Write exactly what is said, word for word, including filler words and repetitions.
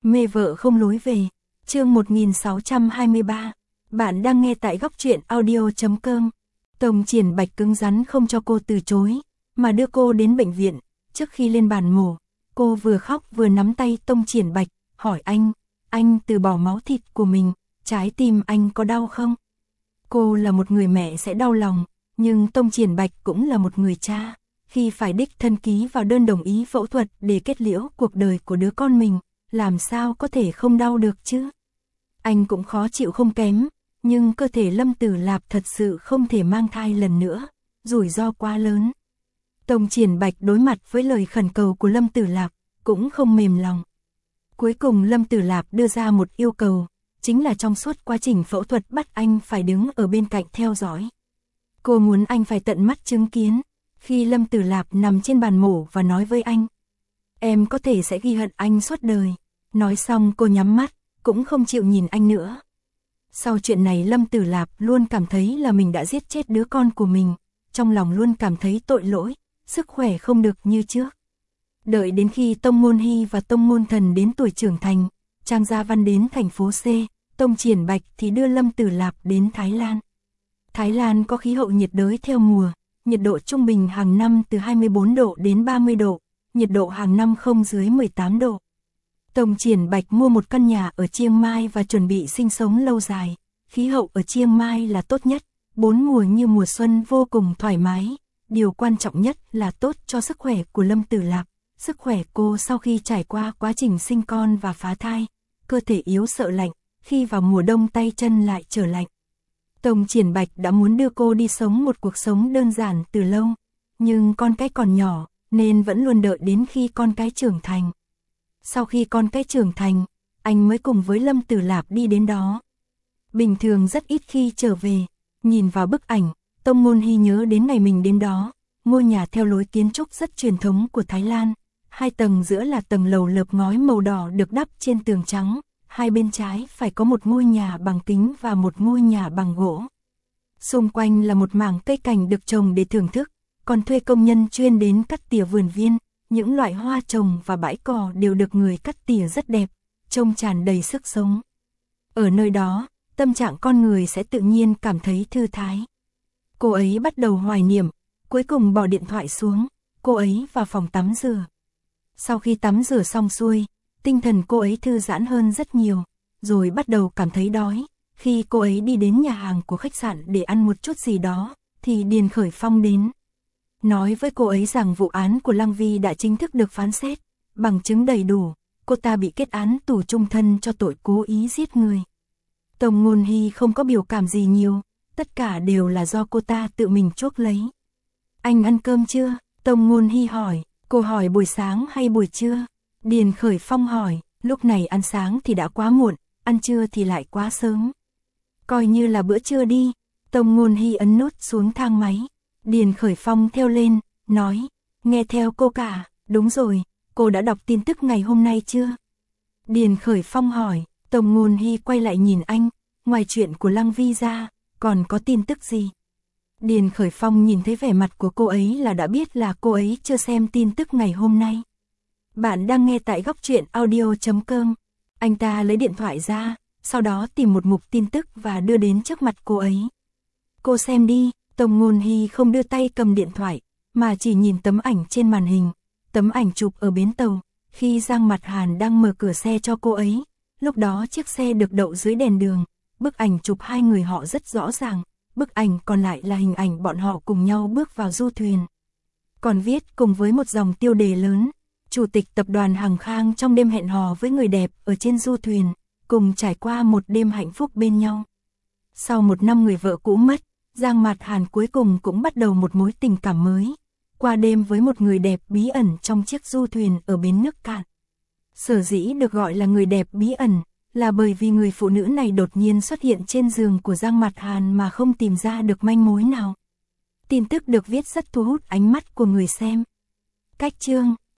Mê vợ không lối về. Chương một nghìn sáu trăm hai mươi ba. Bạn đang nghe tại góc truyện audio chấm com. Tông Triển Bạch cứng rắn không cho cô từ chối, mà đưa cô đến bệnh viện. Trước khi lên bàn mổ, cô vừa khóc vừa nắm tay Tông Triển Bạch, hỏi anh, anh từ bỏ máu thịt của mình, trái tim anh có đau không? Cô là một người mẹ sẽ đau lòng, nhưng Tông Triển Bạch cũng là một người cha. Khi phải đích thân ký vào đơn đồng ý phẫu thuật để kết liễu cuộc đời của đứa con mình, làm sao có thể không đau được chứ? Anh cũng khó chịu không kém, nhưng cơ thể Lâm Tử Lạp thật sự không thể mang thai lần nữa, rủi ro quá lớn. Tông Triển Bạch đối mặt với lời khẩn cầu của Lâm Tử Lạp, cũng không mềm lòng. Cuối cùng Lâm Tử Lạp đưa ra một yêu cầu, chính là trong suốt quá trình phẫu thuật bắt anh phải đứng ở bên cạnh theo dõi. Cô muốn anh phải tận mắt chứng kiến, khi Lâm Tử Lạp nằm trên bàn mổ và nói với anh, em có thể sẽ ghi hận anh suốt đời. Nói xong cô nhắm mắt, cũng không chịu nhìn anh nữa. Sau chuyện này Lâm Tử Lạp luôn cảm thấy là mình đã giết chết đứa con của mình, trong lòng luôn cảm thấy tội lỗi, sức khỏe không được như trước. Đợi đến khi Tông Ngôn Hy và Tông Ngôn Thần đến tuổi trưởng thành, Trang Gia Văn đến thành phố C, Tông Triển Bạch thì đưa Lâm Tử Lạp đến Thái Lan. Thái Lan có khí hậu nhiệt đới theo mùa, nhiệt độ trung bình hàng năm từ hai mươi bốn độ đến ba mươi độ, nhiệt độ hàng năm không dưới mười tám độ. Tông Triển Bạch mua một căn nhà ở Chiang Mai và chuẩn bị sinh sống lâu dài. Khí hậu ở Chiang Mai là tốt nhất, bốn mùa như mùa xuân vô cùng thoải mái. Điều quan trọng nhất là tốt cho sức khỏe của Lâm Tử Lạp. Sức khỏe cô sau khi trải qua quá trình sinh con và phá thai, cơ thể yếu sợ lạnh, khi vào mùa đông tay chân lại trở lạnh. Tông Triển Bạch đã muốn đưa cô đi sống một cuộc sống đơn giản từ lâu, nhưng con cái còn nhỏ, nên vẫn luôn đợi đến khi con cái trưởng thành. Sau khi con cái trưởng thành, anh mới cùng với Lâm Tử Lạp đi đến đó. Bình thường rất ít khi trở về, nhìn vào bức ảnh, Tông Ngôn Hy nhớ đến ngày mình đến đó. Ngôi nhà theo lối kiến trúc rất truyền thống của Thái Lan, hai tầng giữa là tầng lầu lợp ngói màu đỏ được đắp trên tường trắng, hai bên trái phải có một ngôi nhà bằng kính và một ngôi nhà bằng gỗ. Xung quanh là một mảng cây cảnh được trồng để thưởng thức, còn thuê công nhân chuyên đến cắt tỉa vườn viên. Những loại hoa trồng và bãi cỏ đều được người cắt tỉa rất đẹp, trông tràn đầy sức sống. Ở nơi đó, tâm trạng con người sẽ tự nhiên cảm thấy thư thái. Cô ấy bắt đầu hoài niệm, cuối cùng bỏ điện thoại xuống, cô ấy vào phòng tắm rửa. Sau khi tắm rửa xong xuôi, tinh thần cô ấy thư giãn hơn rất nhiều, rồi bắt đầu cảm thấy đói. Khi cô ấy đi đến nhà hàng của khách sạn để ăn một chút gì đó, thì Điền Khởi Phong đến. Nói với cô ấy rằng vụ án của Lăng Vi đã chính thức được phán xét, bằng chứng đầy đủ, cô ta bị kết án tù chung thân cho tội cố ý giết người. Tông Ngôn Hy không có biểu cảm gì nhiều, tất cả đều là do cô ta tự mình chuốc lấy. Anh ăn cơm chưa? Tông Ngôn Hy hỏi. Cô hỏi buổi sáng hay buổi trưa? Điền Khởi Phong hỏi. Lúc này ăn sáng thì đã quá muộn, ăn trưa thì lại quá sớm. Coi như là bữa trưa đi. Tông Ngôn Hy ấn nút xuống thang máy. Điền Khởi Phong theo lên, nói, nghe theo cô cả. Đúng rồi, cô đã đọc tin tức ngày hôm nay chưa? Điền Khởi Phong hỏi. Tông Ngôn Hy quay lại nhìn anh, ngoài chuyện của Lăng Vi ra, còn có tin tức gì? Điền Khởi Phong nhìn thấy vẻ mặt của cô ấy là đã biết là cô ấy chưa xem tin tức ngày hôm nay. Bạn đang nghe tại góc truyện audio chấm com. Anh ta lấy điện thoại ra, sau đó tìm một mục tin tức và đưa đến trước mặt cô ấy. Cô xem đi. Tông Ngôn Hy không đưa tay cầm điện thoại, mà chỉ nhìn tấm ảnh trên màn hình. Tấm ảnh chụp ở bến tàu, khi Giang Mặt Hàn đang mở cửa xe cho cô ấy. Lúc đó chiếc xe được đậu dưới đèn đường. Bức ảnh chụp hai người họ rất rõ ràng. Bức ảnh còn lại là hình ảnh bọn họ cùng nhau bước vào du thuyền. Còn viết cùng với một dòng tiêu đề lớn, Chủ tịch tập đoàn Hằng Khang trong đêm hẹn hò với người đẹp ở trên du thuyền, cùng trải qua một đêm hạnh phúc bên nhau. Sau một năm người vợ cũ mất, Giang Mạt Hàn cuối cùng cũng bắt đầu một mối tình cảm mới, qua đêm với một người đẹp bí ẩn trong chiếc du thuyền ở bến nước cạn. Sở dĩ được gọi là người đẹp bí ẩn, là bởi vì người phụ nữ này đột nhiên xuất hiện trên giường của Giang Mạt Hàn mà không tìm ra được manh mối nào. Tin tức được viết rất thu hút ánh mắt của người xem. Cách chương